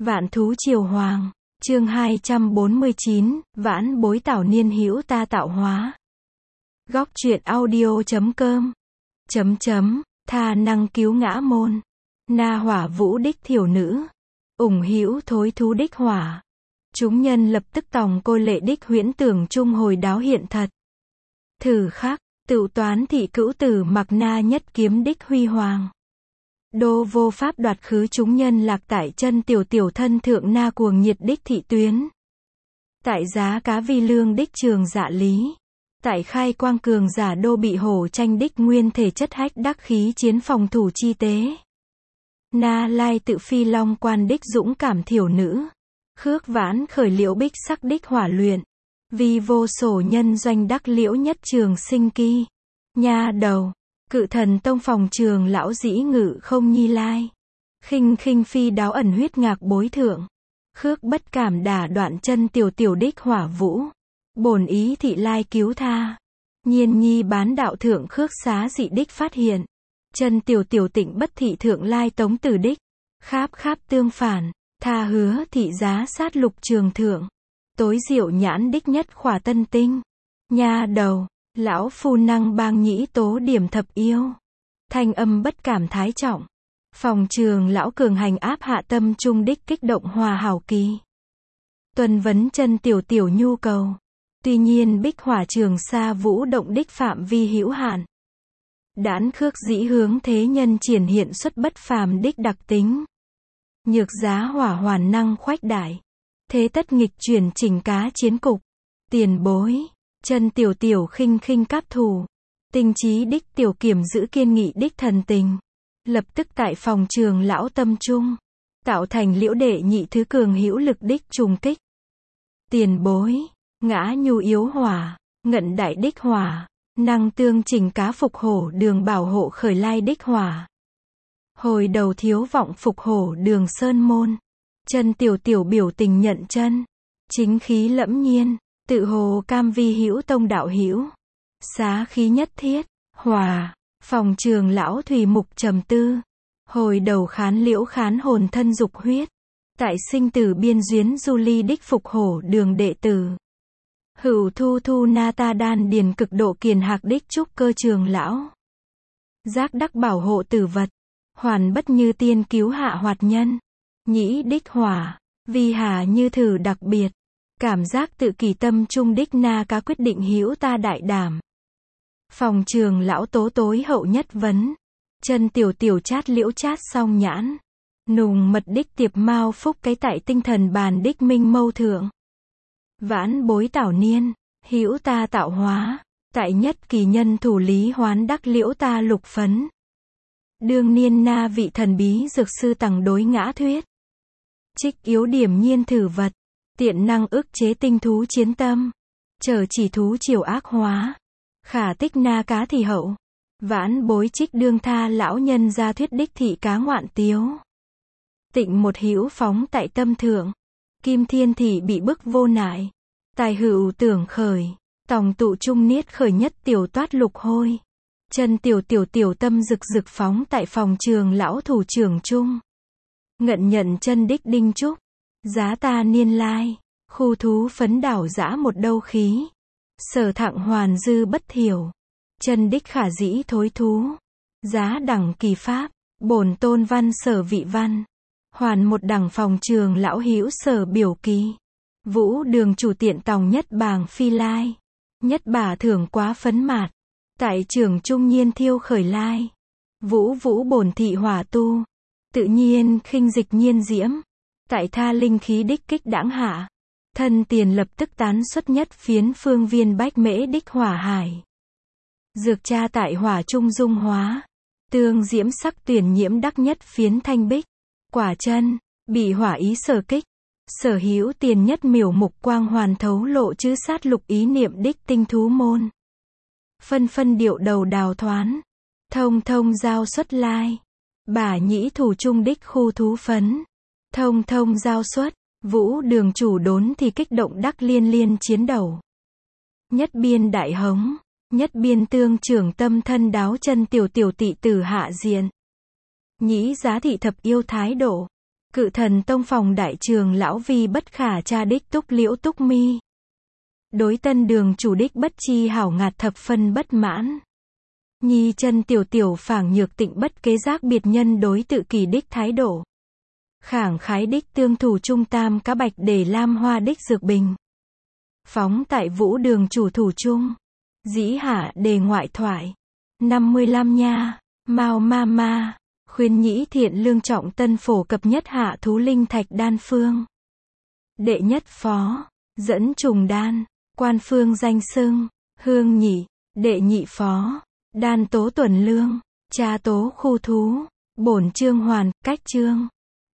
Vạn thú triều hoàng, chương 249, vãn bối tảo niên hữu ta tạo hóa. Góc truyện audio.com Tha năng cứu ngã môn. Na hỏa vũ đích thiểu nữ. Ủng hữu thối thú đích hỏa. Chúng nhân lập tức tòng cô lệ đích huyễn tưởng trung hồi đáo hiện thật. Thử khắc, tự toán thị cữu tử mặc na nhất kiếm đích huy hoàng. Đô vô pháp đoạt khứ chúng nhân lạc tại chân tiểu tiểu thân thượng na cuồng nhiệt đích thị tuyến. Tại giá cá vi lương đích trường dạ lý. Tại khai quang cường giả đô bị hổ tranh đích nguyên thể chất hách đắc khí chiến phòng thủ chi tế. Na lai tự phi long quan đích dũng cảm thiểu nữ. Khước vãn khởi liễu bích sắc đích hỏa luyện. Vì vô sổ nhân doanh đắc liễu nhất trường sinh kỳ. Nha đầu. Cự thần tông phòng trường lão dĩ ngự không nhi lai. Khinh khinh phi đáo ẩn huyết ngạc bối thượng. Khước bất cảm đả đoạn chân tiểu tiểu đích hỏa vũ. Bổn ý thị lai cứu tha. Nhiên nhi bán đạo thượng khước xá dị đích phát hiện. Chân tiểu tiểu tịnh bất thị thượng lai tống tử đích. Kháp kháp tương phản. Tha hứa thị giá sát lục trường thượng. Tối diệu nhãn đích nhất khỏa tân tinh. Nha đầu. Lão phu năng bang nhĩ tố điểm thập yêu. Thanh âm bất cảm thái trọng. Phòng trường lão cường hành áp hạ tâm trung đích kích động hòa hảo kỳ. Tuần vấn chân tiểu tiểu nhu cầu. Tuy nhiên bích hỏa trường xa vũ động đích phạm vi hữu hạn. Đãn khước dĩ hướng thế nhân triển hiện xuất bất phàm đích đặc tính. Nhược giá hỏa hoàn năng khoách đại. Thế tất nghịch chuyển chỉnh cá chiến cục. Tiền bối. Chân tiểu tiểu khinh khinh cáp thủ. Tinh trí đích tiểu kiểm giữ kiên nghị đích thần tình. Lập tức tại phòng trường lão tâm trung. Tạo thành liễu đệ nhị thứ cường hữu lực đích trùng kích. Tiền bối. Ngã nhu yếu hỏa. Ngận đại đích hỏa. Năng tương trình cá phục hổ đường bảo hộ khởi lai đích hỏa. Hồi đầu thiếu vọng phục hổ đường sơn môn. Chân tiểu tiểu biểu tình nhận chân. Chính khí lẫm nhiên. Tự hồ cam vi hữu tông đạo hữu. Xá khí nhất thiết. Hòa. Phòng trường lão thủy mục trầm tư. Hồi đầu khán liễu khán hồn thân dục huyết. Tại sinh tử biên duyến du ly đích phục hổ đường đệ tử. Hữu thu thu na ta đan điền cực độ kiền hạc đích trúc cơ trường lão. Giác đắc bảo hộ tử vật. Hoàn bất như tiên cứu hạ hoạt nhân. Nhĩ đích hỏa. Vi hà như thử đặc biệt. Cảm giác tự kỳ tâm trung đích na cá quyết định hữu ta đại đảm. Phòng trường lão tố tối hậu nhất vấn. Chân tiểu tiểu chát liễu chát song nhãn. Nùng mật đích tiệp mau phúc cái tại tinh thần bàn đích minh mâu thượng. Vãn bối tảo niên, hữu ta tạo hóa. Tại nhất kỳ nhân thủ lý hoán đắc liễu ta lục phấn. Đương niên na vị thần bí dược sư tằng đối ngã thuyết. Trích yếu điểm nhiên thử vật. Tiện năng ức chế tinh thú chiến tâm. Chờ chỉ thú triều ác hóa. Khả tích na cá thì hậu. Vãn bối trích đương tha lão nhân ra thuyết đích thị cá ngoạn tiếu. Tịnh một hữu phóng tại tâm thượng. Kim thiên thị bị bức vô nại. Tài hữu tưởng khởi. Tòng tụ trung niết khởi nhất tiểu toát lục hôi. Chân tiểu tiểu tiểu tâm rực rực phóng tại phòng trường lão thủ trưởng trung. Ngận nhận chân đích đinh trúc. Giá ta niên lai. Khu thú phấn đảo dã một đâu khí. Sở thặng hoàn dư bất thiểu. Chân đích khả dĩ thối thú. Giá đẳng kỳ pháp. Bổn tôn văn sở vị văn. Hoàn một đẳng phòng trường lão hữu sở biểu kỳ. Vũ đường chủ tiện tòng nhất bàng phi lai. Nhất bà thưởng quá phấn mạt. Tại trường trung nhiên thiêu khởi lai. Vũ vũ bổn thị hỏa tu. Tự nhiên khinh dịch nhiên diễm. Tại tha linh khí đích kích đãng hạ. Thân tiền lập tức tán xuất nhất phiến phương viên bách mễ đích hỏa hải. Dược cha tại hỏa trung dung hóa. Tương diễm sắc tuyển nhiễm đắc nhất phiến thanh bích. Quả chân, bị hỏa ý sở kích. Sở hữu tiền nhất miểu mục quang hoàn thấu lộ chứ sát lục ý niệm đích tinh thú môn. Phân phân điệu đầu đào thoán. Thông thông giao xuất lai. Bà nhĩ thủ trung đích khu thú phấn. Thông thông giao xuất. Vũ đường chủ đốn thì kích động đắc liên liên chiến đầu. Nhất biên đại hống. Nhất biên tương trưởng tâm thân đáo chân tiểu tiểu tị tử hạ diện. Nhĩ giá thị thập yêu thái độ. Cự thần tông phòng đại trường lão vi bất khả cha đích túc liễu túc mi. Đối tân đường chủ đích bất chi hảo ngạt thập phân bất mãn. Nhi chân tiểu tiểu phảng nhược tịnh bất kế giác biệt nhân đối tự kỷ đích thái độ. Khảng khái đích tương thủ trung tam cá bạch để lam hoa đích dược bình. Phóng tại vũ đường chủ thủ trung. Dĩ hạ đề ngoại thoại. 55 nha. Mao ma ma. Khuyên nhĩ thiện lương trọng tân phổ cập nhất hạ thú linh thạch đan phương. Đệ nhất phó. Dẫn trùng đan. Quan phương danh xưng. Hương nhị. Đệ nhị phó. Đan tố tuần lương. Cha tố khu thú. Bổn chương hoàn. Cách chương.